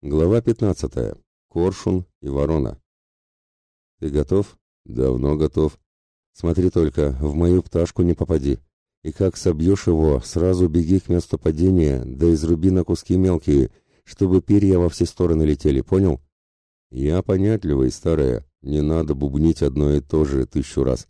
Глава 15. Коршун и ворона. Ты готов? Давно готов. Смотри только, в мою пташку не попади. И как собьешь его, сразу беги к месту падения, да изруби на куски мелкие, чтобы перья во все стороны летели, понял? Я понятливый, старая, не надо бубнить одно и то же 1000 раз.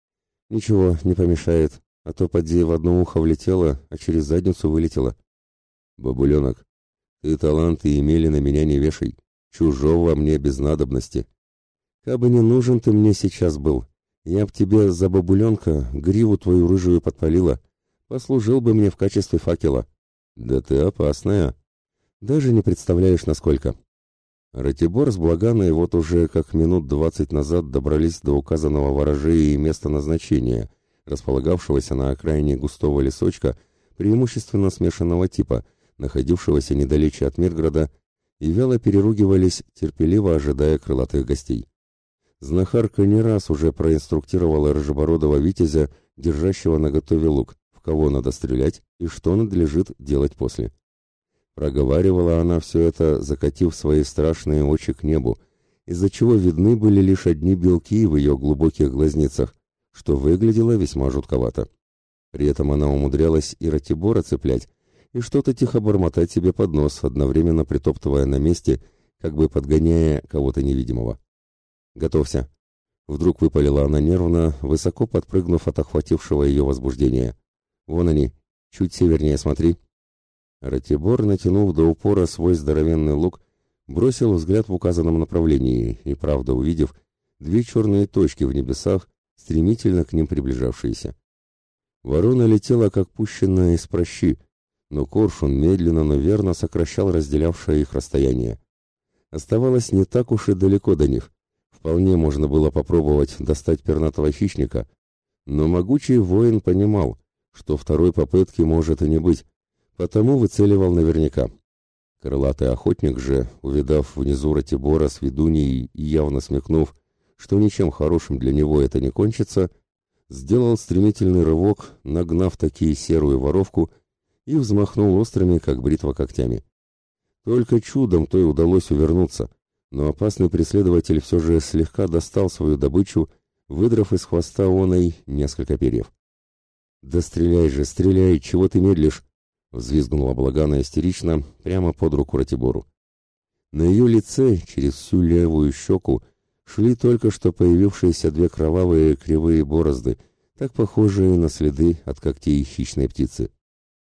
Ничего, не помешает, а то поди в одно ухо влетело, а через задницу вылетело. Бабуленок, ты таланты имели на меня не вешай, чужого мне без надобности. Кабы не нужен ты мне сейчас был, я б тебе за бабуленка гриву твою рыжую подпалила, послужил бы мне в качестве факела. Да ты опасная, даже не представляешь, насколько. Ратибор с Благаной вот уже как минут 20 назад добрались до указанного ворожеи места назначения, располагавшегося на окраине густого лесочка, преимущественно смешанного типа, находившегося недалече от Мирграда, и вяло переругивались, терпеливо ожидая крылатых гостей. Знахарка не раз уже проинструктировала рыжебородого витязя, держащего наготове лук, в кого надо стрелять и что надлежит делать после. Проговаривала она все это, закатив свои страшные очи к небу, из-за чего видны были лишь одни белки в ее глубоких глазницах, что выглядело весьма жутковато. При этом она умудрялась и Ратибора цеплять, и что-то тихо бормотать себе под нос, одновременно притоптывая на месте, как бы подгоняя кого-то невидимого. «Готовься!» Вдруг выпалила она нервно, высоко подпрыгнув от охватившего ее возбуждения. «Вон они! Чуть севернее смотри!» Ратибор, натянув до упора свой здоровенный лук, бросил взгляд в указанном направлении и, правда увидев, 2 черные точки в небесах, стремительно к ним приближавшиеся. Ворона летела, как пущенная из пращи, но Коршун медленно, но верно сокращал разделявшее их расстояние. Оставалось не так уж и далеко до них. Вполне можно было попробовать достать пернатого хищника, но могучий воин понимал, что второй попытки может и не быть, потому выцеливал наверняка. Крылатый охотник же, увидав внизу Ратибора с ведуньей и явно смекнув, что ничем хорошим для него это не кончится, сделал стремительный рывок, нагнав таки серую воровку, и взмахнул острыми, как бритва, когтями. Только чудом той удалось увернуться, но опасный преследователь все же слегка достал свою добычу, выдрав из хвоста оной несколько перьев. «Да стреляй же, стреляй, чего ты медлишь?» — взвизгнула Благана истерично прямо под руку Ратибору. На ее лице, через всю левую щеку, шли только что появившиеся 2 кровавые кривые борозды, так похожие на следы от когтей хищной птицы.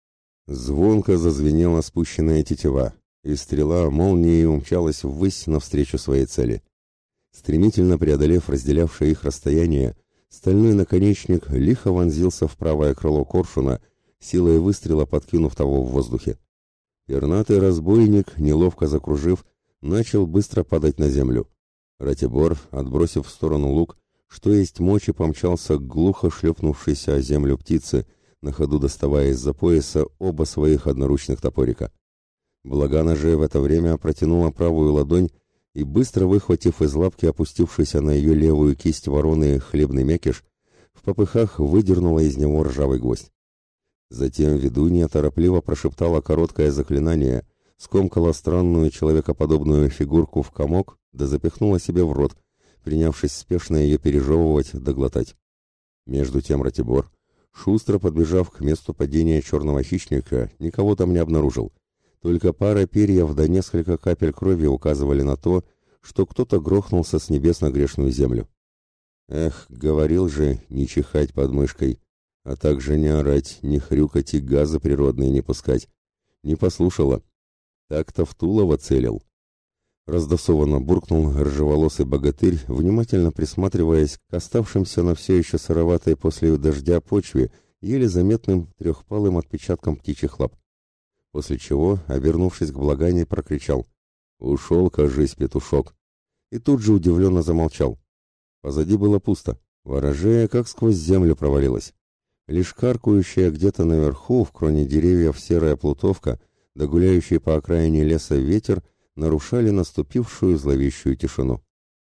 Звонко зазвенела спущенная тетива, и стрела молнией умчалась ввысь навстречу своей цели. Стремительно преодолев разделявшее их расстояние, стальной наконечник лихо вонзился в правое крыло коршуна, силой выстрела подкинув того в воздухе. Пернатый разбойник, неловко закружив, начал быстро падать на землю. Ратибор, отбросив в сторону лук, что есть мочи, помчался к глухо шлепнувшейся о землю птице, на ходу доставая из-за пояса оба своих одноручных топорика. Благана же в это время протянула правую ладонь и, быстро выхватив из лапки опустившийся на ее левую кисть вороны хлебный мякиш, в попыхах выдернула из него ржавый гвоздь. Затем ведунья торопливо прошептала короткое заклинание, скомкала странную человекоподобную фигурку в комок, да запихнула себе в рот, принявшись спешно ее пережевывать да глотать. Между тем Ратибор, шустро подбежав к месту падения черного хищника, никого там не обнаружил. Только пара перьев да несколько капель крови указывали на то, что кто-то грохнулся с небес на грешную землю. Эх, говорил же, не чихать под мышкой, а также не орать, не хрюкать и газы природные не пускать. Не послушала. Так-то в Тулово целил. Раздосованно буркнул рыжеволосый богатырь, внимательно присматриваясь к оставшимся на все еще сыроватой после дождя почве, еле заметным трехпалым отпечаткам птичьих лап. После чего, обернувшись к Благане, прокричал: «Ушел, кажись, петушок!» И тут же удивленно замолчал. Позади было пусто. Ворожея как сквозь землю провалилась. Лишь каркающая где-то наверху, в кроне деревьев, серая плутовка, да гуляющий по окраине леса ветер нарушали наступившую зловещую тишину.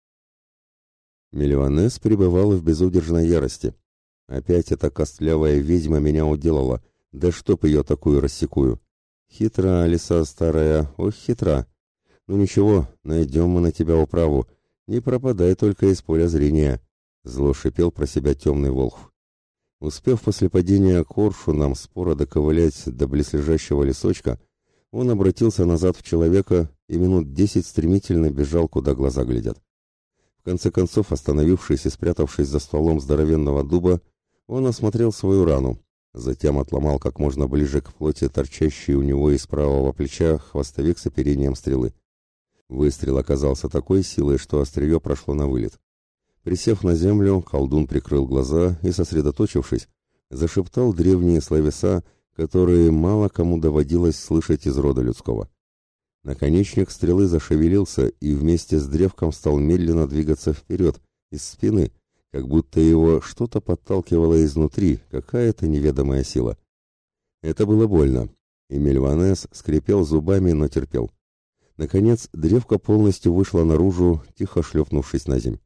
Мелионес пребывала в безудержной ярости. Опять эта костлявая ведьма меня уделала, да чтоб ее такую рассекую. Хитра лиса старая, ох хитра. Ну ничего, найдем мы на тебя управу. Не пропадай только из поля зрения», — зло шипел про себя темный волхв. Успев после падения коршуном споро доковылять до близлежащего лесочка, он обратился назад в человека и минут 10 стремительно бежал, куда глаза глядят. В конце концов, остановившись и спрятавшись за стволом здоровенного дуба, он осмотрел свою рану, затем отломал как можно ближе к плоти торчащий у него из правого плеча хвостовик с оперением стрелы. Выстрел оказался такой силой, что острие прошло на вылет. Присев на землю, колдун прикрыл глаза и, сосредоточившись, зашептал древние словеса, которые мало кому доводилось слышать из рода людского. Наконечник стрелы зашевелился и вместе с древком стал медленно двигаться вперед, из спины, как будто его что-то подталкивало изнутри, какая-то неведомая сила. Это было больно, и Мельванес скрипел зубами, но терпел. Наконец, древко полностью вышло наружу, тихо шлепнувшись на земь.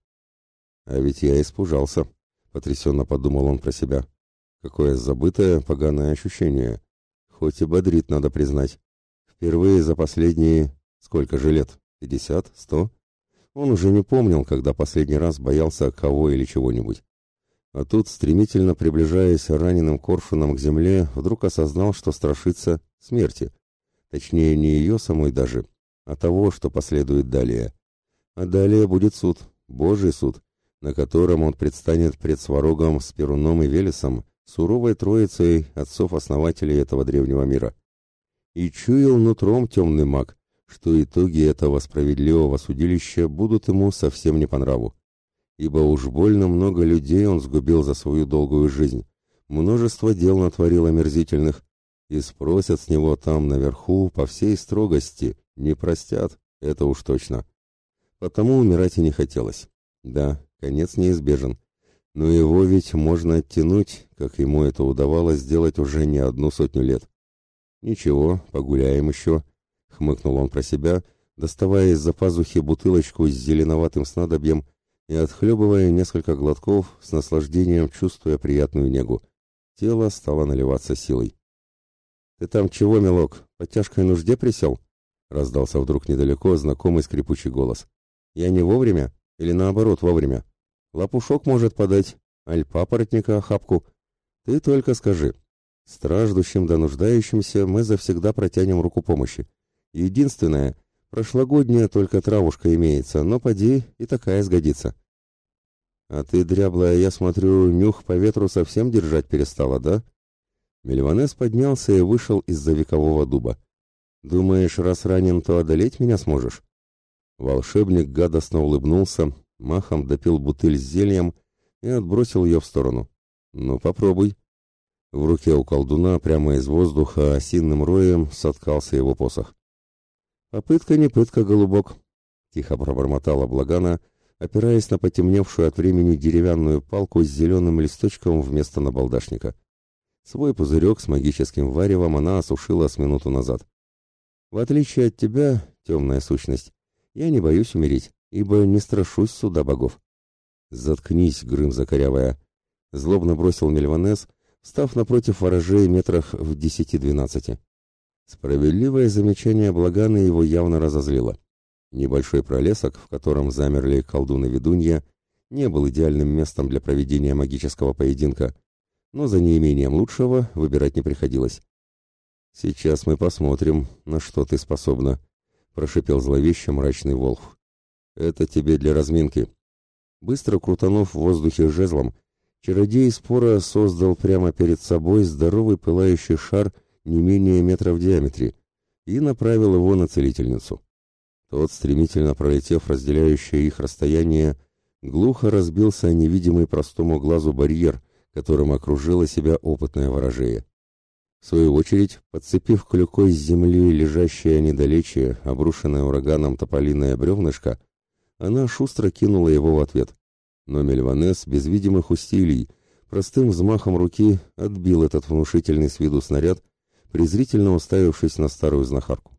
«А ведь я испужался», — потрясенно подумал он про себя. «Какое забытое, поганое ощущение. Хоть и бодрит, надо признать. Впервые за последние... сколько же лет? 50? 100?» Он уже не помнил, когда последний раз боялся кого или чего-нибудь. А тут, стремительно приближаясь раненым коршуном к земле, вдруг осознал, что страшится смерти. Точнее, не ее самой даже, а того, что последует далее. А далее будет суд, Божий суд, на котором он предстанет пред Сварогом с Перуном и Велесом, суровой троицей отцов-основателей этого древнего мира. И чуял нутром темный маг, что итоги этого справедливого судилища будут ему совсем не по нраву. Ибо уж больно много людей он сгубил за свою долгую жизнь, множество дел натворил омерзительных, и спросят с него там наверху по всей строгости, не простят, это уж точно. Потому умирать и не хотелось. Да, конец неизбежен, но его ведь можно оттянуть, как ему это удавалось сделать уже не 100 лет. «Ничего, погуляем еще», — хмыкнул он про себя, доставая из-за пазухи бутылочку с зеленоватым снадобьем и отхлебывая несколько глотков, с наслаждением чувствуя приятную негу. Тело стало наливаться силой. «Ты там чего, милок, по тяжкой нужде присел?» — раздался вдруг недалеко знакомый скрипучий голос. «Я не вовремя? Или наоборот вовремя? Лопушок может подать, аль папоротника охапку. Ты только скажи. Страждущим да нуждающимся мы завсегда протянем руку помощи. Единственное, прошлогодняя только травушка имеется, но поди и такая сгодится». «А ты, дряблая, я смотрю, нюх по ветру совсем держать перестала, да?» Мельванес поднялся и вышел из-за векового дуба. «Думаешь, раз ранен, то одолеть меня сможешь?» Волшебник гадостно улыбнулся, махом допил бутыль с зельем и отбросил ее в сторону. «Ну, попробуй». В руке у колдуна прямо из воздуха осиным роем соткался его посох. «Попытка не пытка, голубок», — тихо пробормотала Благана, опираясь на потемневшую от времени деревянную палку с зеленым листочком вместо набалдашника. Свой пузырек с магическим варевом она осушила с минуту назад. «В отличие от тебя, темная сущность, я не боюсь умереть, ибо не страшусь суда богов». «Заткнись, Грымза корявая», — злобно бросил Мельванес, встав напротив ворожей метрах в 10-12. Справедливое замечание Благаны его явно разозлило. Небольшой пролесок, в котором замерли колдун и ведунья, не был идеальным местом для проведения магического поединка, но за неимением лучшего выбирать не приходилось. «Сейчас мы посмотрим, на что ты способна», — прошипел зловеще мрачный волхв. «Это тебе для разминки». Быстро крутанув в воздухе жезлом, чародей спора создал прямо перед собой здоровый пылающий шар не менее метра в диаметре и направил его на целительницу. Тот, стремительно пролетев разделяющее их расстояние, глухо разбился о невидимый простому глазу барьер, которым окружила себя опытная ворожея. В свою очередь, подцепив клюкой с земли лежащее недалече, обрушенное ураганом тополиное бревнышко, она шустро кинула его в ответ. Но Мельванес без видимых усилий, простым взмахом руки отбил этот внушительный с виду снаряд, презрительно уставившись на старую знахарку.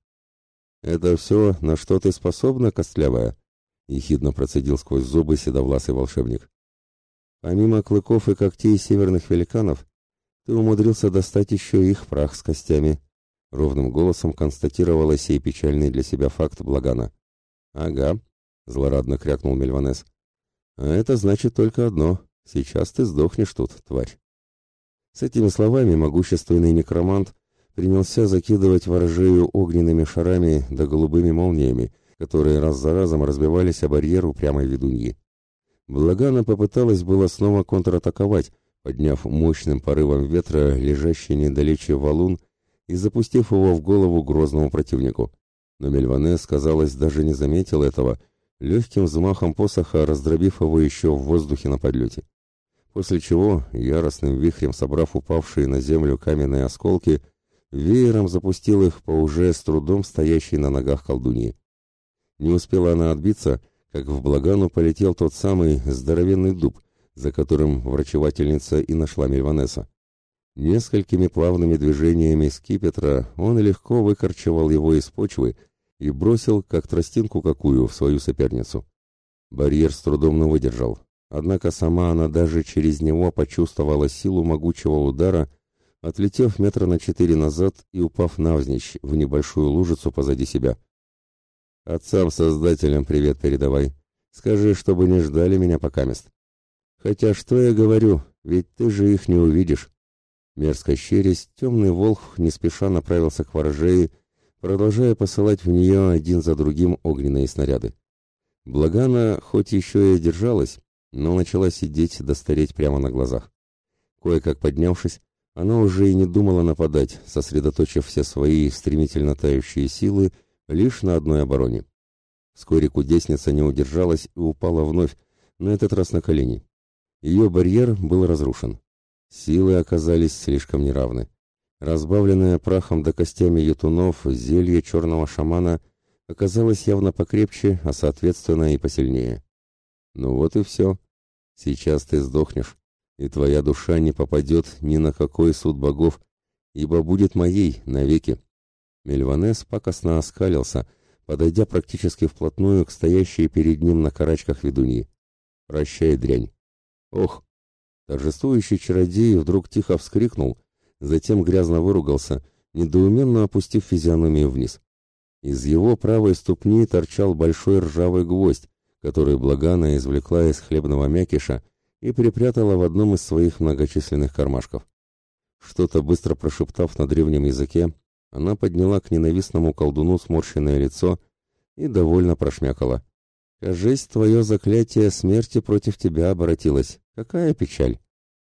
«Это все, на что ты способна, костлявая?» — ехидно процедил сквозь зубы седовласый волшебник. «Помимо клыков и когтей северных великанов, ты умудрился достать еще их прах с костями», ровным голосом констатировала сей печальный для себя факт Благана. «Ага», — злорадно крякнул Мельванес. «А это значит только одно. Сейчас ты сдохнешь тут, тварь». С этими словами могущественный некромант принялся закидывать ворожею огненными шарами да голубыми молниями, которые раз за разом разбивались о барьер упрямой ведуньи. Благана попыталась было снова контратаковать, подняв мощным порывом ветра лежащий недалече валун и запустив его в голову грозному противнику. Но Мельванес, казалось, даже не заметил этого, легким взмахом посоха раздробив его еще в воздухе на подлете. После чего, яростным вихрем собрав упавшие на землю каменные осколки, веером запустил их по уже с трудом стоящей на ногах колдуньи. Не успела она отбиться, как в Благану полетел тот самый здоровенный дуб, за которым врачевательница и нашла Мельванеса. Несколькими плавными движениями скипетра он легко выкорчевал его из почвы и бросил, как тростинку какую, в свою соперницу. Барьер с трудом не выдержал, однако сама она даже через него почувствовала силу могучего удара, отлетев метра на 4 назад и упав навзничь в небольшую лужицу позади себя. «Отцам-создателям привет передавай. Скажи, чтобы не ждали меня покамест. Хотя что я говорю, ведь ты же их не увидишь». Мерзко щерясь, темный волк не спеша направился к ворожее, продолжая посылать в нее один за другим огненные снаряды. Благана хоть еще и держалась, но начала сидеть да стареть прямо на глазах. Кое-как поднявшись, она уже и не думала нападать, сосредоточив все свои стремительно тающие силы лишь на одной обороне. Вскоре кудесница не удержалась и упала вновь, на этот раз на колени. Ее барьер был разрушен. Силы оказались слишком неравны. Разбавленное прахом да костями ютунов зелье черного шамана оказалось явно покрепче, а соответственно и посильнее. Ну вот и все. Сейчас ты сдохнешь, и твоя душа не попадет ни на какой суд богов, ибо будет моей навеки. Мельванес пакостно оскалился, подойдя практически вплотную к стоящей перед ним на карачках ведуньи. «Прощай, дрянь!» «Ох!» Торжествующий чародей вдруг тихо вскрикнул, затем грязно выругался, недоуменно опустив физиономию вниз. Из его правой ступни торчал большой ржавый гвоздь, который Благана извлекла из хлебного мякиша и припрятала в одном из своих многочисленных кармашков. Что-то быстро прошептав на древнем языке, она подняла к ненавистному колдуну сморщенное лицо и довольно прошмякала. «Кажись, твое заклятие смерти против тебя обратилось. Какая печаль!»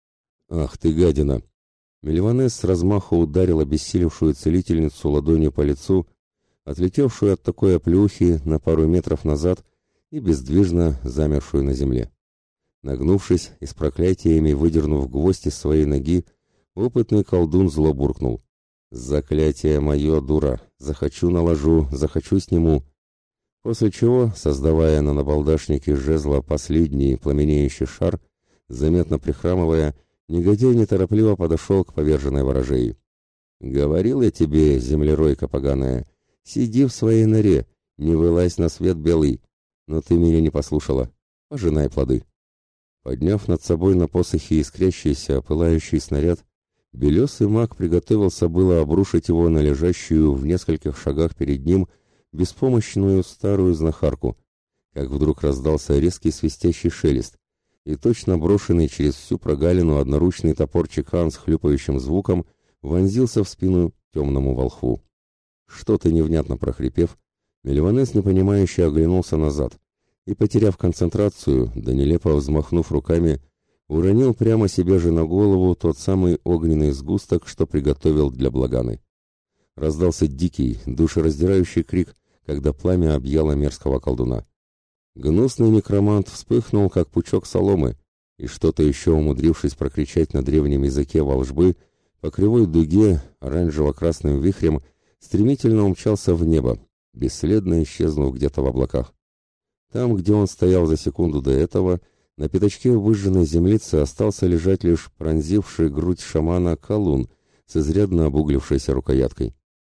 «Ах ты, гадина!» Мельванес с размаху ударил обессилевшую целительницу ладонью по лицу, отлетевшую от такой оплеухи на пару метров назад и бездвижно замершую на земле. Нагнувшись и с проклятиями выдернув гвоздь из своей ноги, опытный колдун зло буркнул. «Заклятие мое, дура! Захочу наложу, захочу сниму!» После чего, создавая на набалдашнике жезла последний пламенеющий шар, заметно прихрамывая, негодяй неторопливо подошел к поверженной ворожее. «Говорил я тебе, землеройка поганая, сиди в своей норе, не вылазь на свет белый, но ты меня не послушала. Пожинай плоды». Подняв над собой на посохе искрящийся, пылающий снаряд, белесый маг приготовился было обрушить его на лежащую в нескольких шагах перед ним беспомощную старую знахарку, как вдруг раздался резкий свистящий шелест, и точно брошенный через всю прогалину одноручный топорчик с хлюпающим звуком вонзился в спину темному волхву. Что-то невнятно прохрипев, Мельванес непонимающе оглянулся назад и, потеряв концентрацию, да нелепо взмахнув руками, уронил прямо себе же на голову тот самый огненный сгусток, что приготовил для Благаны. Раздался дикий, душераздирающий крик, когда пламя объяло мерзкого колдуна. Гнусный некромант вспыхнул, как пучок соломы, и что-то еще умудрившись прокричать на древнем языке волжбы, по кривой дуге, оранжево-красным вихрем, стремительно умчался в небо, бесследно исчезнув где-то в облаках. Там, где он стоял за секунду до этого, на пятачке выжженной землицы остался лежать лишь пронзивший грудь шамана колун с изрядно обуглившейся рукояткой.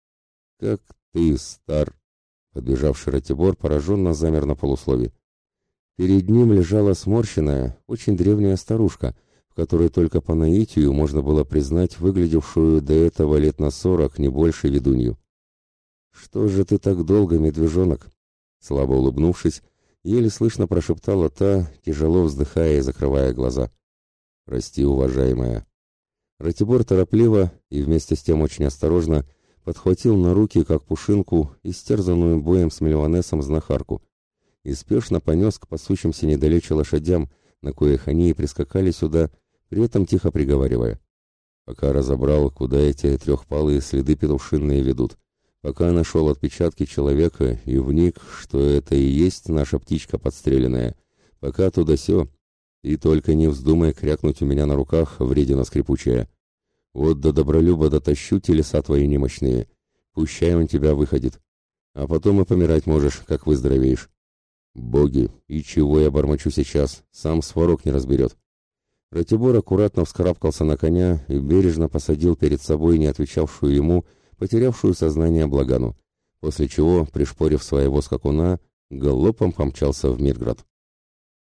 «Как ты, стар!» Подбежавший Ратибор пораженно замер на полуслове. Перед ним лежала сморщенная, очень древняя старушка в которой только по наитию можно было признать выглядевшую до этого лет на 40, не больше, ведунью. «Что же ты так долго, медвежонок?» Слабо улыбнувшись, еле слышно прошептала та, тяжело вздыхая и закрывая глаза. «Прости, уважаемая». Ратибор торопливо и вместе с тем очень осторожно подхватил на руки, как пушинку, истерзанную боем с миллионессом знахарку, и спешно понес к пасущимся недалече лошадям, на коих они и прискакали сюда, при этом тихо приговаривая. Пока разобрал, куда эти трехпалые следы петушинные ведут, пока нашел отпечатки человека и вник, что это и есть наша птичка подстреленная, пока туда-сё, и только не вздумай крякнуть у меня на руках, вредина скрипучая. Вот до Добролюба дотащу телеса твои немощные, пущай он тебя выходит, а потом и помирать можешь, как выздоровеешь. Боги, и чего я бормочу сейчас, сам сварог не разберет». Ратибор аккуратно вскарабкался на коня и бережно посадил перед собой не отвечавшую ему, потерявшую сознание Благану, после чего, пришпорив своего скакуна, галопом помчался в Мирград.